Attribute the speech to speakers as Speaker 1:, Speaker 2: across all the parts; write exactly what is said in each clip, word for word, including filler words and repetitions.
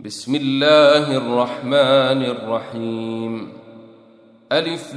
Speaker 1: بسم الله الرحمن الرحيم. ألف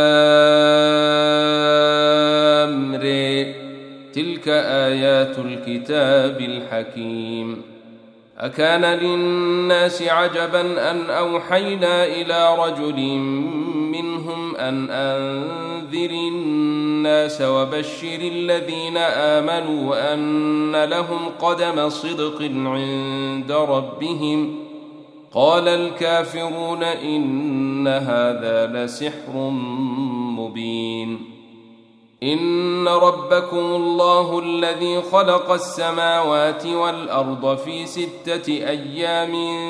Speaker 1: لام ر. تلك آيات الكتاب الحكيم. أكان للناس عجبا أن أوحينا إلى رجل منهم أن أنذر الناس وبشر الذين آمنوا أن لهم قدم صدق عند ربهم. قال الكافرون إن هذا لسحر مبين. إن ربكم الله الذي خلق السماوات والأرض في ستة أيام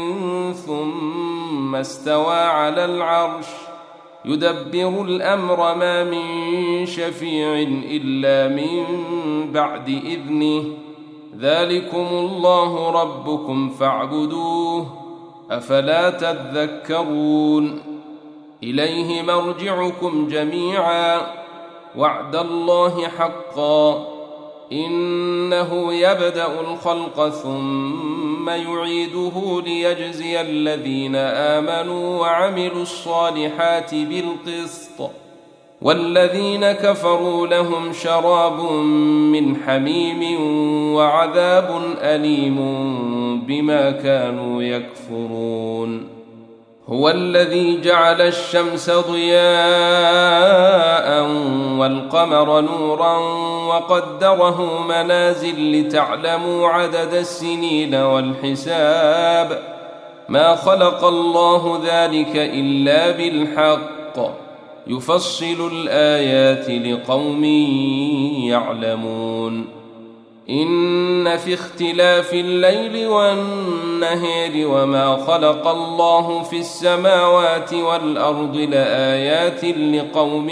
Speaker 1: ثم استوى على العرش يدبر الأمر ما من شفيع إلا من بعد إذنه. ذلكم الله ربكم فاعبدوه أفلا تذكرون. إليه مرجعكم جميعا وعد الله حقا. إنه يبدأ الخلق ثم يعيده ليجزي الذين آمنوا وعملوا الصالحات بالقسط. والذين كفروا لهم شراب من حميم وعذاب أليم بما كانوا يكفرون. هو الذي جعل الشمس ضياء والقمر نورا وقدره منازل لتعلموا عدد السنين والحساب. ما خلق الله ذلك إلا بالحق يفصل الآيات لقوم يعلمون. إن في اختلاف الليل والنهار وما خلق الله في السماوات والأرض لآيات لقوم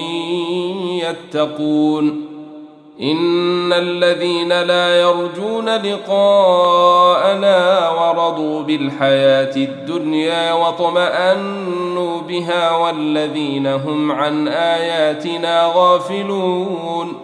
Speaker 1: يتقون. إن الذين لا يرجون لقاءنا ورضوا بالحياة الدنيا واطمأنوا بها والذين هم عن آياتنا غافلون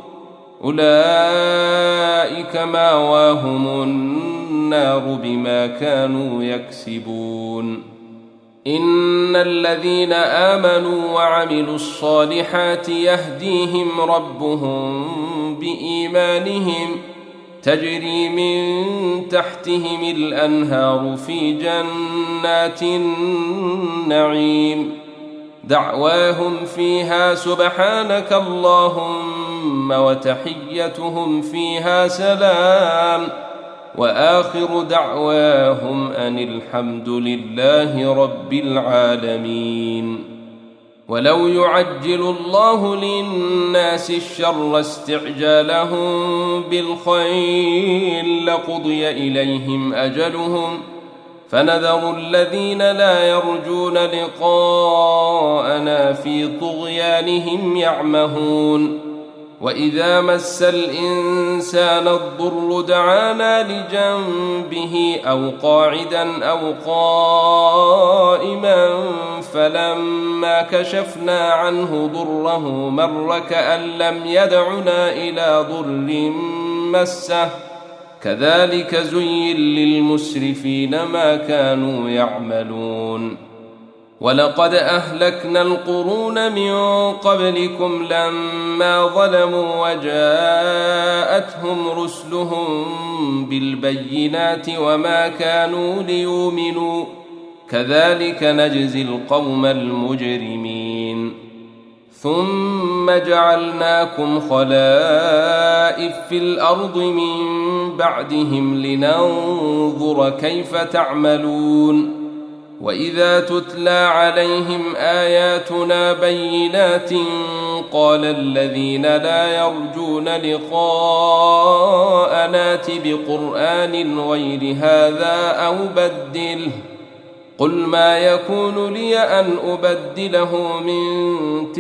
Speaker 1: أولئك مأواهم النار بما كانوا يكسبون. إن الذين آمنوا وعملوا الصالحات يهديهم ربهم بإيمانهم تجري من تحتهم الأنهار في جنات النعيم. دعواهم فيها سبحانك اللهم وتحيتهم فيها سلام وآخر دعواهم أن الحمد لله رب العالمين. ولو يعجل الله للناس الشر استعجالهم بالخير لقضي إليهم أجلهم فنذر الذين لا يرجون لقاءنا في طغيانهم يعمهون. وإذا مس الإنسان الضر دعانا لجنبه أو قاعدا أو قائما فلما كشفنا عنه ضره مر كأن لم يدعنا إلى ضر مسه. كذلك زين للمسرفين ما كانوا يعملون. ولقد أهلكنا القرون من قبلكم لما ظلموا وجاءتهم رسلهم بالبينات وما كانوا ليؤمنوا كذلك نجزي القوم المجرمين. ثم جعلناكم خلائف في الأرض من بعدهم لننظر كيف تعملون. وإذا تتلى عليهم آياتنا بينات قال الذين لا يرجون لقاءنا ائت بقرآن غير هذا أو بدله. قل ما يكون لي أن أبدله من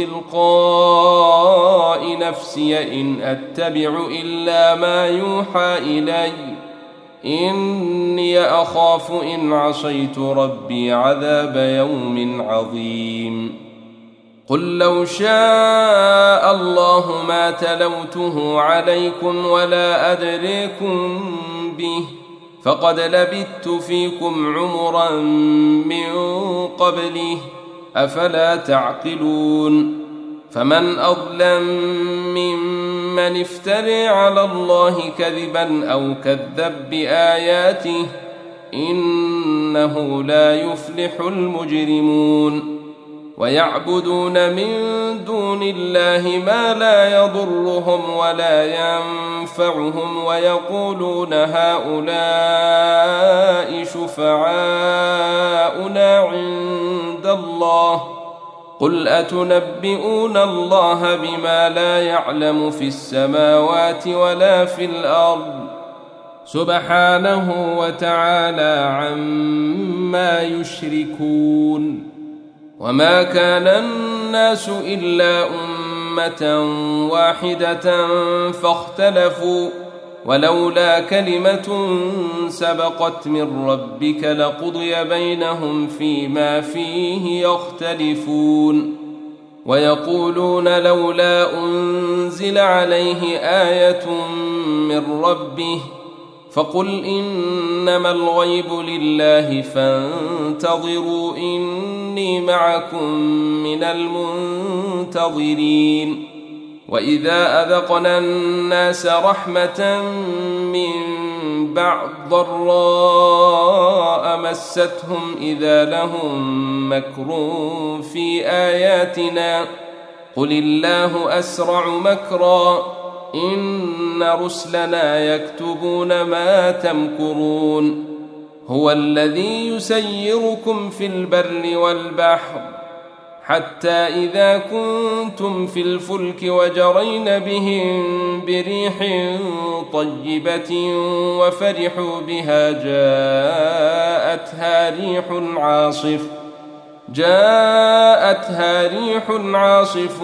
Speaker 1: تلقاء نفسي إن أتبع إلا ما يوحى إلي إني أخاف إن عصيت ربي عذاب يوم عظيم. قل لو شاء الله ما تلوته عليكم ولا أدريكم به فقد لبثت فيكم عمرا من قبله أفلا تعقلون فمن أظلم ممن افترى على الله كذبا أو كذب بآياته إنه لا يفلح المجرمون ويعبدون من دون الله ما لا يضرهم ولا ينفعهم ويقولون هؤلاء شفعاؤنا عند الله قل أتنبئون الله بما لا يعلم في السماوات ولا في الأرض سبحانه وتعالى عما يشركون وما كان الناس إلا أمة واحدة فاختلفوا ولولا كلمة سبقت من ربك لقضي بينهم فيما فيه يختلفون ويقولون لولا أنزل عليه آية من ربه فقل إنما الغيب لله فانتظروا إني معكم من المنتظرين وإذا أذقنا الناس رحمة من بعد ضراء مستهم إذا لهم مكر في آياتنا قل الله أسرع مكرا إن رسلنا يكتبون ما تمكرون هو الذي يسيركم في البر والبحر حتى إذا كنتم في الفلك وجرين بهم بريح طيبة وفرحوا بها جاءتها ريح عاصف جاءتها ريح عاصف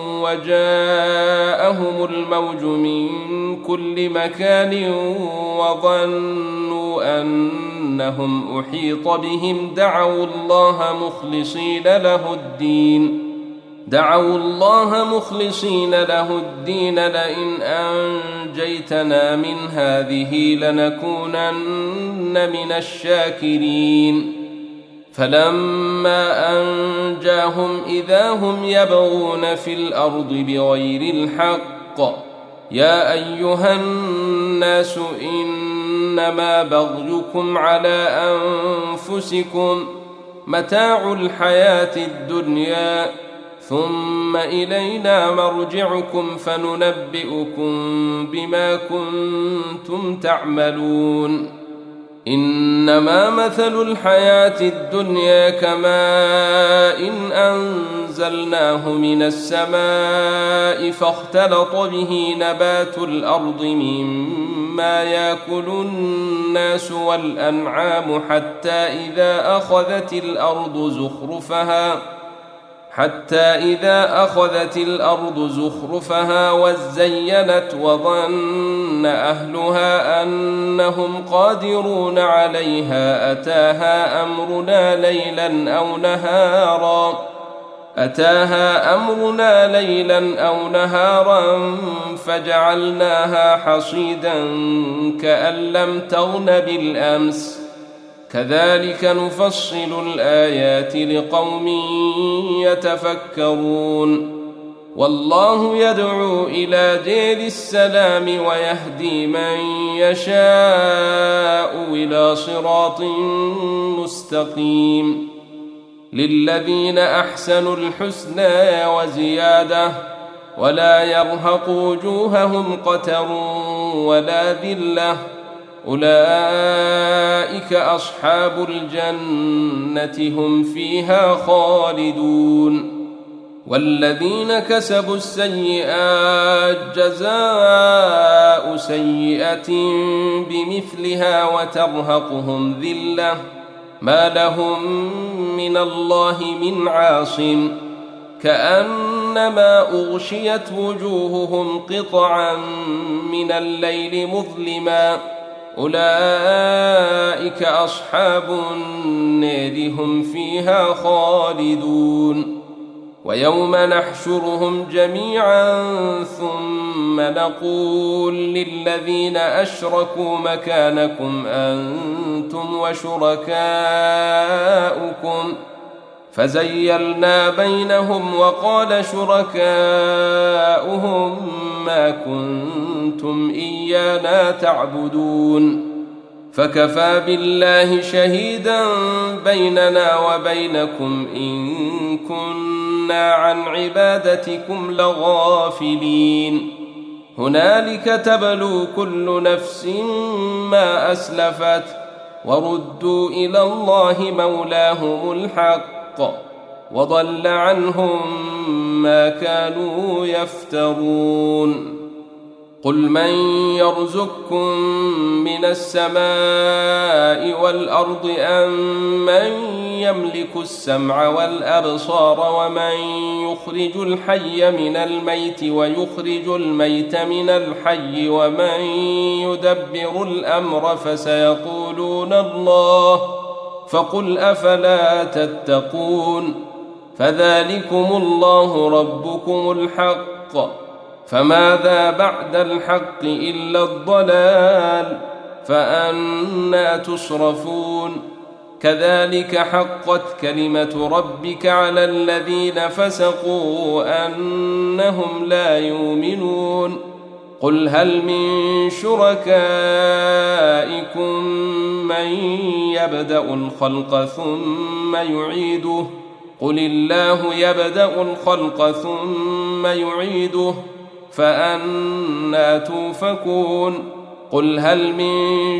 Speaker 1: وجاءهم الموج من كل مكان وظنوا أنهم أحيط بهم دعوا الله مخلصين له الدين دعوا الله مخلصين له الدين لئن أنجيتنا من هذه لنكونن من الشاكرين فلما أنجاهم إذا هم يبغون في الأرض بغير الحق يا أيها الناس إنما بغيكم على أنفسكم متاع الحياة الدنيا ثم إلينا مرجعكم فننبئكم بما كنتم تعملون إنما مثل الحياة الدنيا كماء إن أنزلناه من السماء فاختلط به نبات الأرض مما يأكل الناس والأنعام حتى إذا أخذت الأرض زخرفها حتى إذا أخذت الأرض زخرفها وزينت وظن أهلها أنهم قادرون عليها أتاها أمرنا ليلا أو نهارا أتاها أمرنا ليلا أو نهارا فجعلناها حصيدا كأن لم تغن بالأمس كذلك نفصل الآيات لقوم يتفكرون والله يدعو إلى دير السلام ويهدي من يشاء إلى صراط مستقيم للذين أحسنوا الحسنى وزيادة ولا يرهق وجوههم قتر ولا ذلة أولئك أصحاب الجنة هم فيها خالدون والذين كسبوا السيئات جزاء سيئة بمثلها وترهقهم ذلة ما لهم من الله من عاصم كأنما أغشيت وجوههم قطعا من الليل مظلما أولئك أصحاب النار هم فيها خالدون ويوم نحشرهم جميعا ثم نقول للذين أشركوا مكانكم أنتم وشركاؤكم فزيلنا بينهم وقال شركاؤهم ما كنتم إيانا تعبدون فكفى بالله شهيدا بيننا وبينكم إن كنا عن عبادتكم لغافلين هنالك تبلو كل نفس ما أسلفت وردوا إلى الله مولاهم الحق وضل عنهم ما كانوا يفترون قل من يرزقكم من السماء والأرض أم من يملك السمع والأبصار ومن يخرج الحي من الميت ويخرج الميت من الحي ومن يدبر الأمر فسيقولون الله فقل أفلا تتقون فذلكم الله ربكم الحق فماذا بعد الحق إلا الضلال فأنى تصرفون كذلك حقت كلمة ربك على الذين فسقوا أنهم لا يؤمنون قل هل من شركائكم من يبدأ الخلق ثم يعيده قل الله يبدأ الخلق ثم يعيده فأنى توفكون قل هل من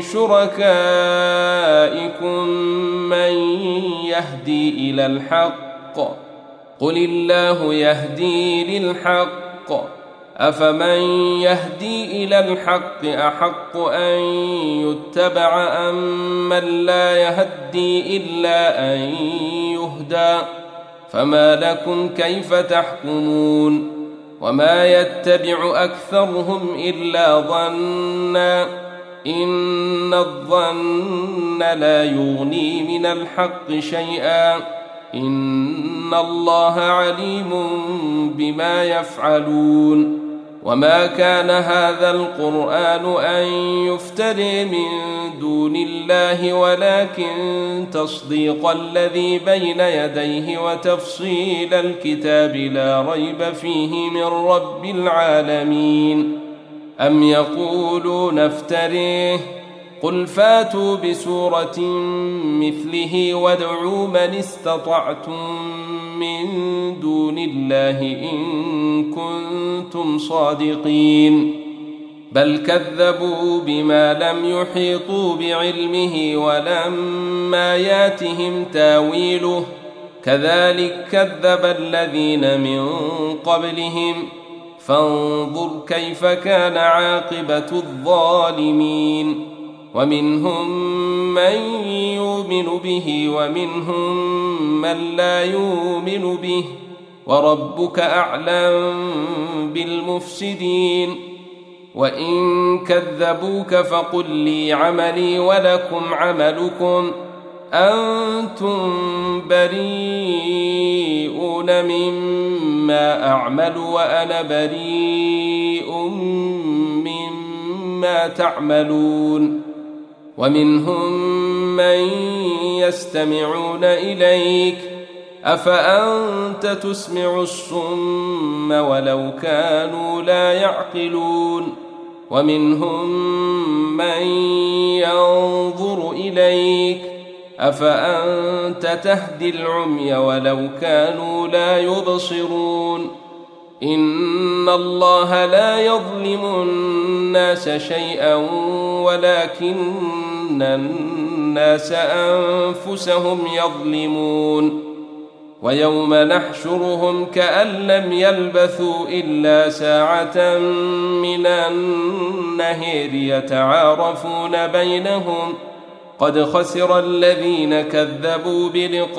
Speaker 1: شركائكم من يهدي إلى الحق قل الله يهدي للحق أفمن يهدي إلى الحق أحق أن يتبع أم من لا يهدي إلا أن يهدى فما لكم كيف تحكمون وما يتبع أكثرهم إلا ظنا إن الظن لا يغني من الحق شيئا إن الله عليم بما يفعلون وما كان هذا القرآن أن يفتري من دون الله ولكن تصديق الذي بين يديه وتفصيل الكتاب لا ريب فيه من رب العالمين أم يقولون افتريه قل فاتوا بسورة مثله وادعوا من استطعتم من دون الله إن كنتم صادقين بل كذبوا بما لم يحيطوا بعلمه ولما ياتهم تاويله كذلك كذب الذين من قبلهم فانظر كيف كان عاقبة الظالمين ومنهم من يؤمن به ومنهم من لا يؤمن به وربك أعلم بالمفسدين وإن كذبوك فقل لي عملي ولكم عملكم أنتم بريئون مما أعمل وأنا بريء مما تعملون ومنهم من يستمعون إليك أفأنت تسمع الصم ولو كانوا لا يعقلون ومنهم من ينظر إليك أفأنت تهدي العمي ولو كانوا لا يبصرون إن الله لا يظلم الناس شيئا ولكن الناس أنفسهم يظلمون ويوم نحشرهم كأن لم يلبثوا إلا ساعة من النهار يتعارفون بينهم قد خسر الذين كذبوا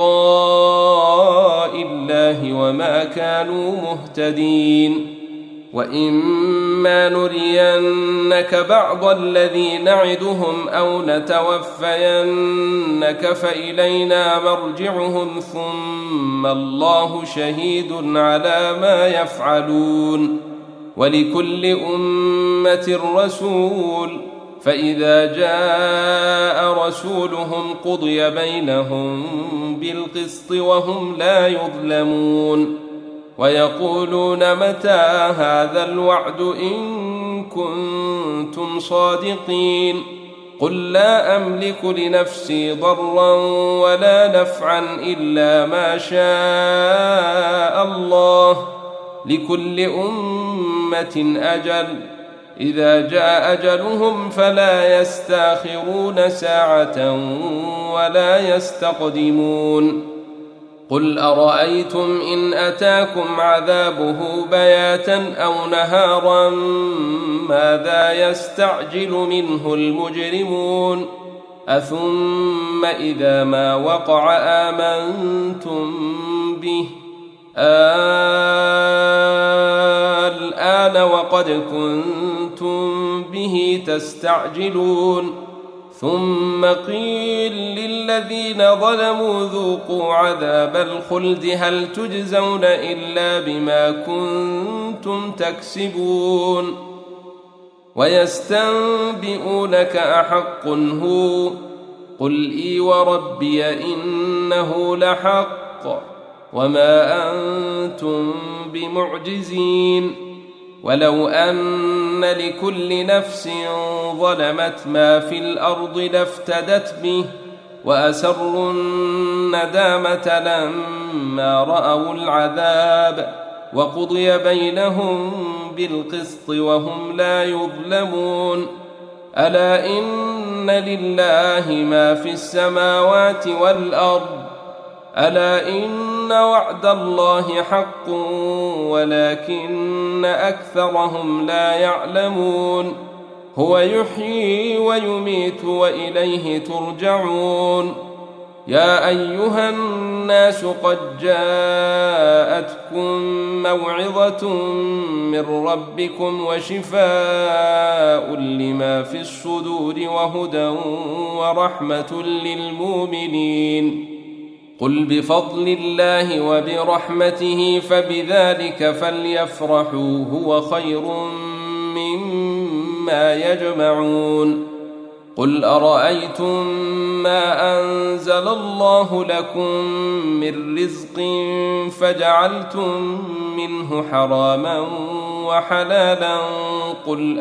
Speaker 1: بلقاء الله وما كانوا مهتدين وإما نرينك بعض الذي نعدهم أو نتوفينك فإلينا مرجعهم ثم الله شهيد على ما يفعلون ولكل أمة رسول فإذا جاء رسولهم قضي بينهم بالقسط وهم لا يظلمون ويقولون متى هذا الوعد إن كنتم صادقين قل لا أملك لنفسي ضرا ولا نفعا إلا ما شاء الله لكل أمة أجل إذا جاء أجلهم فلا يستأخرون ساعة ولا يستقدمون قل أرأيتم إن أتاكم عذابه بياتا أو نهارا ماذا يستعجل منه المجرمون أثم إذا ما وقع آمنتم به الآن وقد كنتم به تستعجلون ثم قيل للذين ظلموا ذوقوا عذاب الخلد هل تجزون إلا بما كنتم تكسبون ويستنبئونك أحق هو قل إي وربي إنه لحق وما أنتم بمعجزين ولو أن لكل نفس ظلمت ما في الأرض لافتدت به وأسروا الندامة لما رأوا العذاب وقضي بينهم بالقسط وهم لا يظلمون ألا إن لله ما في السماوات والأرض ألا إن وعد الله حق ولكن أكثرهم لا يعلمون هو يحيي ويميت وإليه ترجعون يا أيها الناس قد جاءتكم موعظة من ربكم وشفاء لما في الصدور وهدى ورحمة للمؤمنين قل بفضل الله وبرحمته فبذلك فليفرحوا هو خير مما يجمعون قل أرأيتم ما أنزل الله لكم من رزق فجعلتم منه حراما وحلالا قل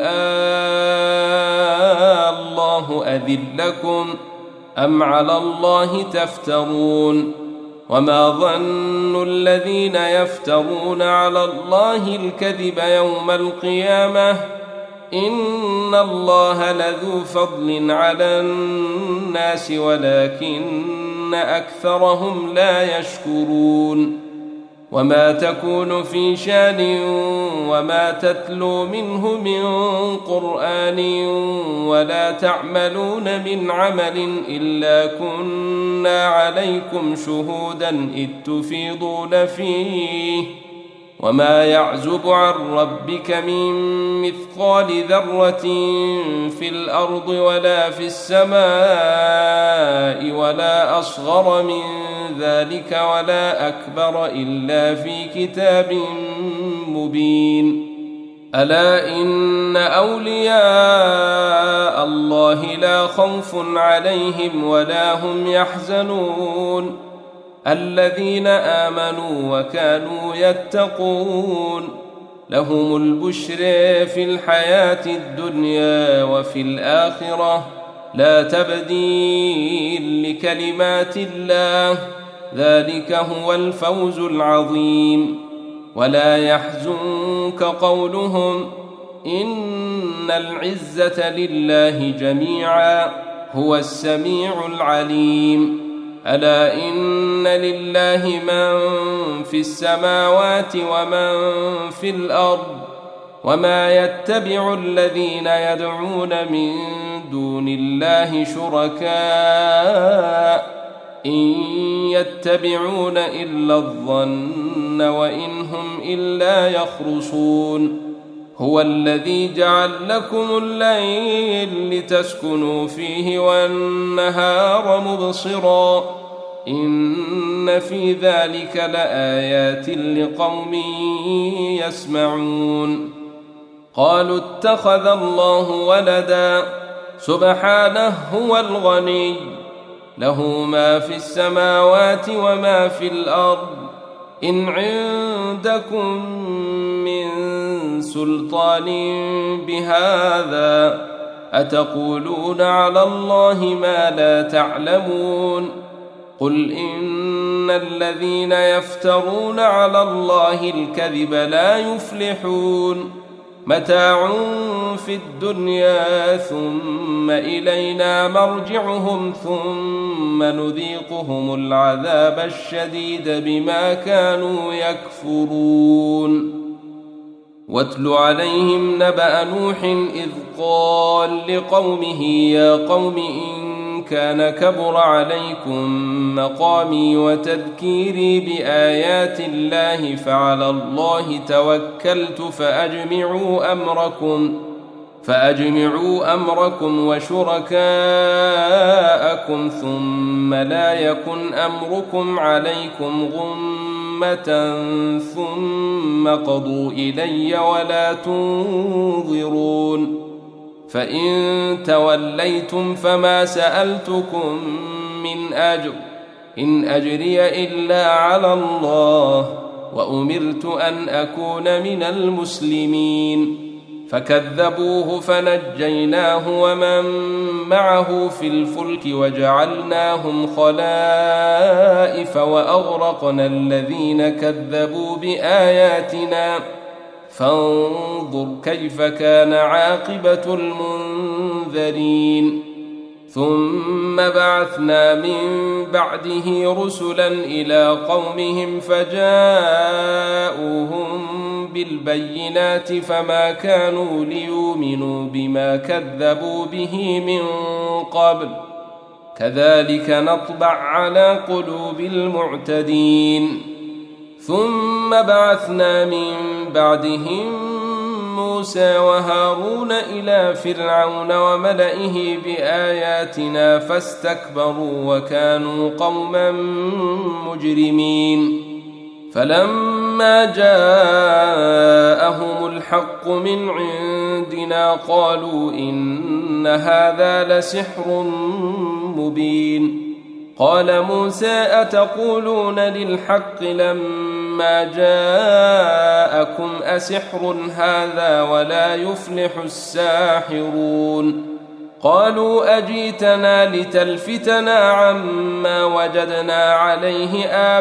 Speaker 1: آه الله أذن لكم أم على الله تفترون وما ظن الذين يفترون على الله الكذب يوم القيامة إن الله لذو فضل على الناس ولكن أكثرهم لا يشكرون وما تكون في شان وما تتلو منه من قرآن ولا تعملون من عمل إلا كنا عليكم شهودا إذ تفيضون فيه وما يعزب عن ربك من مثقال ذرة في الأرض ولا في السماء ولا أصغر من ذلك ولا أكبر إلا في كتاب مبين ألا إن أولياء الله لا خوف عليهم ولا هم يحزنون الذين آمنوا وكانوا يتقون لهم البشر في الحياة الدنيا وفي الآخرة لا تبديل لكلمات الله ذلك هو الفوز العظيم ولا يحزنك قولهم إن العزة لله جميعا هو السميع العليم ألا إن لله من في السماوات ومن في الأرض وما يتبع الذين يدعون من دون الله شركاء إن يتبعون إلا الظن وإن هم إلا يخرصون هو الذي جعل لكم الليل لتسكنوا فيه والنهار مبصرا إن في ذلك لآيات لقوم يسمعون قالوا اتخذ الله ولدا سبحانه هو الغني له ما في السماوات وما في الأرض إن عندكم من سلطان بهذا أتقولون على الله ما لا تعلمون قل إن الذين يفترون على الله الكذب لا يفلحون متاع في الدنيا ثم إلينا مرجعهم ثم نذيقهم العذاب الشديد بما كانوا يكفرون واتل عليهم نبأ نوح إذ قال لقومه يا قوم إن كان كبر عليكم مقامي وتذكيري بآيات الله فعلى الله توكلت فأجمعوا أمركم فأجمعوا أمركم وشركاءكم ثم لا يكن أمركم عليكم غمة ثم قضوا إلي ولا تنظرون فإن توليتم فما سألتكم من أجر إن أجري إلا على الله وأمرت أن أكون من المسلمين فكذبوه فنجيناه ومن معه في الفلك وجعلناهم خلائف وأغرقنا الذين كذبوا بآياتنا فانظر كيف كان عاقبة المنذرين ثم بعثنا من بعده رسلا إلى قومهم فجاءوهم بالبينات فما كانوا ليؤمنوا بما كذبوا به من قبل كذلك نطبع على قلوب المعتدين ثم بعثنا من بعدهم موسى وهارون إلى فرعون وملئه بآياتنا فاستكبروا وكانوا قوما مجرمين فلما جاءهم الحق من عندنا قالوا إن هذا لسحر مبين قال موسى أتقولون للحق لما جاءكم أسحر هذا ولا يفلح الساحرون قالوا أجيتنا لتلفتنا عما وجدنا عليه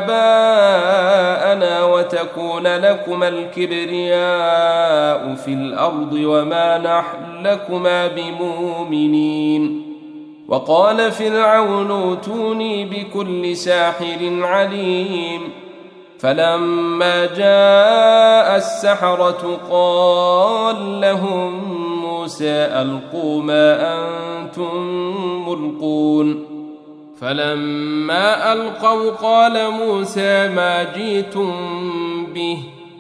Speaker 1: آباءنا وتكون لكما الكبرياء في الأرض وما نحن لكما بمؤمنين وقال فرعون ائتوني بكل ساحر عليم فلما جاء السحرة قال لهم موسى ألقوا ما أنتم ملقون فلما ألقوا قال موسى ما جئتم به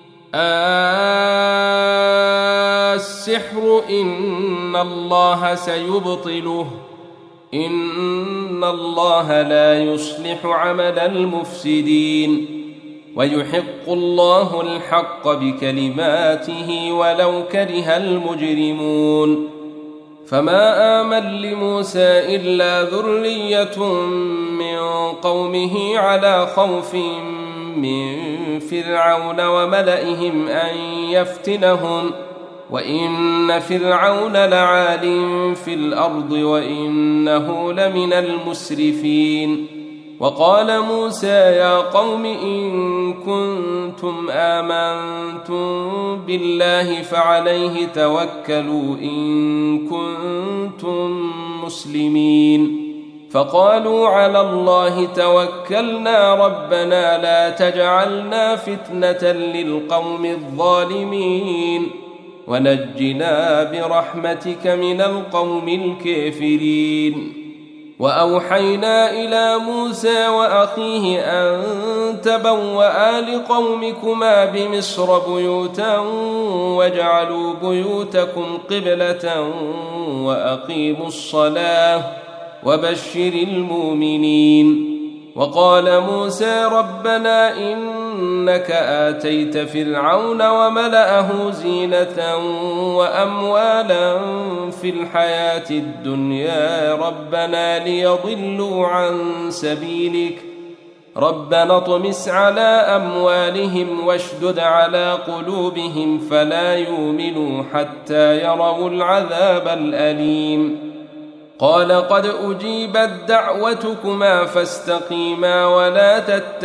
Speaker 1: السحر إن الله سيبطله إن الله لا يصلح عمل المفسدين ويحق الله الحق بكلماته ولو كره المجرمون فما آمن لموسى إلا ذرية من قومه على خوف من فرعون وملئهم أن يفتنهم وإن فرعون لعال في الأرض وإنه لمن المسرفين وقال موسى يا قوم إن كنتم آمنتم بالله فعليه توكلوا إن كنتم مسلمين فقالوا على الله توكلنا ربنا لا تجعلنا فتنة للقوم الظالمين ونجنا برحمتك من القوم الكافرين وأوحينا إلى موسى وأخيه أن تبوأ لقومكما بمصر بيوتا واجعلوا بيوتكم قبلة وأقيموا الصلاة وبشر المؤمنين. وقال موسى ربنا إنك آتيت فرعون وملأه زينة وأموالا في الحياة الدنيا ربنا ليضلوا عن سبيلك ربنا اطمس على أموالهم واشدد على قلوبهم فلا يؤمنوا حتى يروا العذاب الأليم. قال قد أجيبت دعوتكما فاستقيما ولا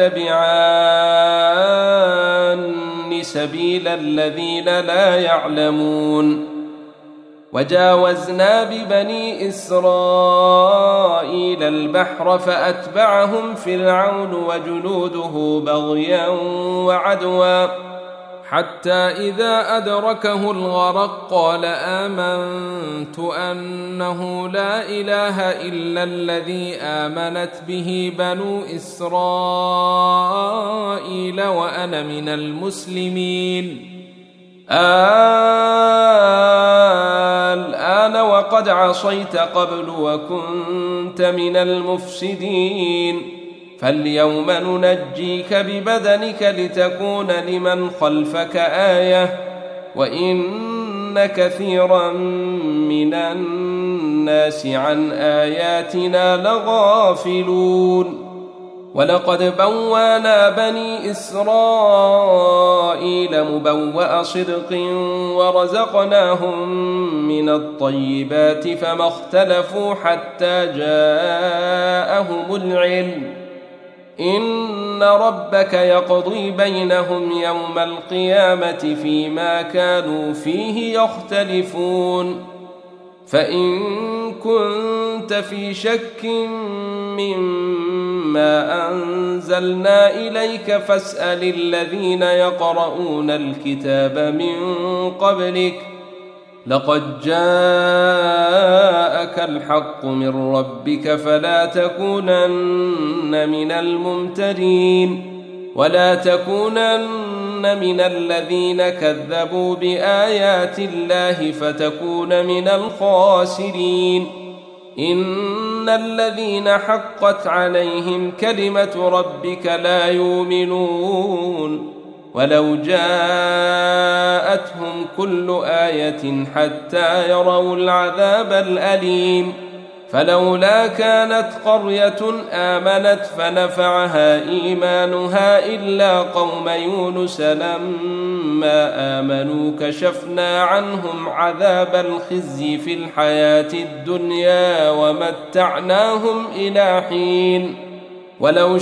Speaker 1: تتبعان سبيل الذين لا يعلمون. وجاوزنا ببني إسرائيل البحر فأتبعهم فرعون وجنوده بغيا وعدوا حتى إذا أدركه الغرق قال آمنت أنه لا إله إلا الذي آمنت به بنو إسرائيل وأنا من المسلمين. الآن وقد عصيت قبل وكنت من المفسدين فاليوم ننجيك ببدنك لتكون لمن خلفك آية وإن كثيرا من الناس عن آياتنا لغافلون. ولقد بوانا بني إسرائيل مبوأ صدق ورزقناهم من الطيبات فما اختلفوا حتى جاءهم العلم إن ربك يقضي بينهم يوم القيامة فيما كانوا فيه يختلفون. فإن كنت في شك مما أنزلنا إليك فاسأل الذين يقرؤون الكتاب من قبلك لقد جاءك الحق من ربك فلا تكونن من الممترين ولا تكونن من الذين كذبوا بآيات الله فتكون من الخاسرين. إن الذين حقت عليهم كلمة ربك لا يؤمنون ولو جاءتهم كل آية حتى يروا العذاب الأليم. فلولا كانت قرية آمنت فنفعها إيمانها إلا قوم يونس لما آمنوا كشفنا عنهم عذاب الخزي في الحياة الدنيا ومتعناهم إلى حين. ولو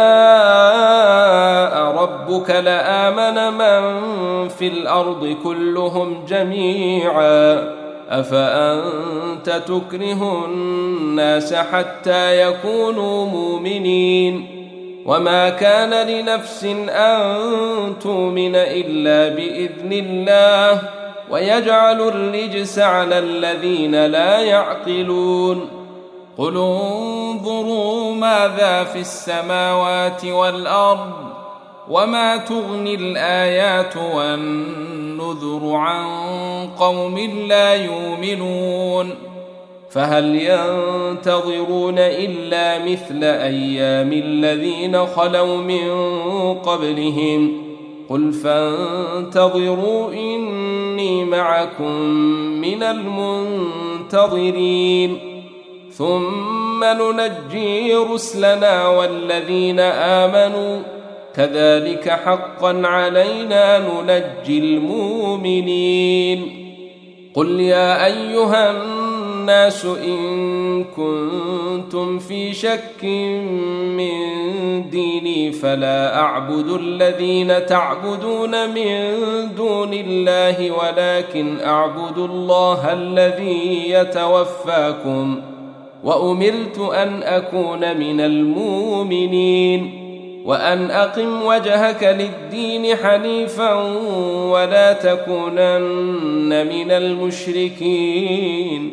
Speaker 1: شاء ربك لآمن من في الأرض كلهم جميعا أفأنت تكره الناس حتى يكونوا مؤمنين. وما كان لنفس أن تؤمن إلا بإذن الله ويجعل الرجس على الذين لا يعقلون. قل انظروا ماذا في السماوات والأرض وما تغني الآيات والنذر عن قوم لا يؤمنون. فهل ينتظرون إلا مثل أيام الذين خلوا من قبلهم قل فانتظروا إني معكم من المنتظرين ثم ننجي رسلنا والذين آمنوا كذلك حقا علينا ننجي المؤمنين. قل يا أيها الناس إن كنتم في شك من ديني فلا أعبد الذين تعبدون من دون الله ولكن أعبد الله الذي يتوفاكم وأمرت أن أكون من المؤمنين وأن أقم وجهك للدين حنيفا ولا تكونن من المشركين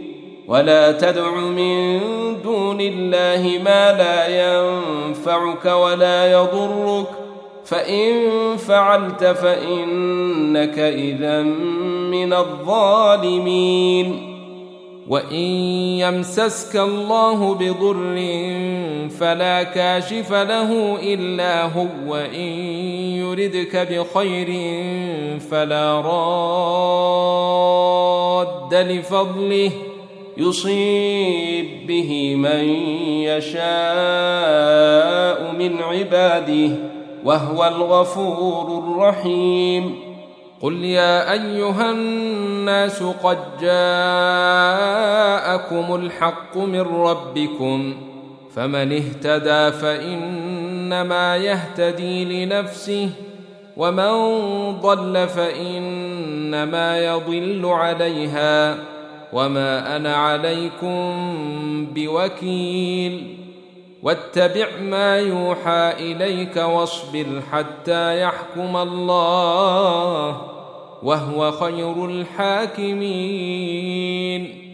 Speaker 1: ولا تدع من دون الله ما لا ينفعك ولا يضرك فإن فعلت فإنك إذا من الظالمين وإن يمسسك الله بضر فلا كاشف له إلا هو وإن يردك بخير فلا راد لفضله يصيب به من يشاء من عباده وهو الغفور الرحيم قل يا أيها الناس قد جاءكم الحق من ربكم فمن اهتدى فإنما يهتدي لنفسه ومن ضل فإنما يضل عليها وما أنا عليكم بوكيل واتبع ما يوحى إليك واصبر حتى يحكم الله وهو خير الحاكمين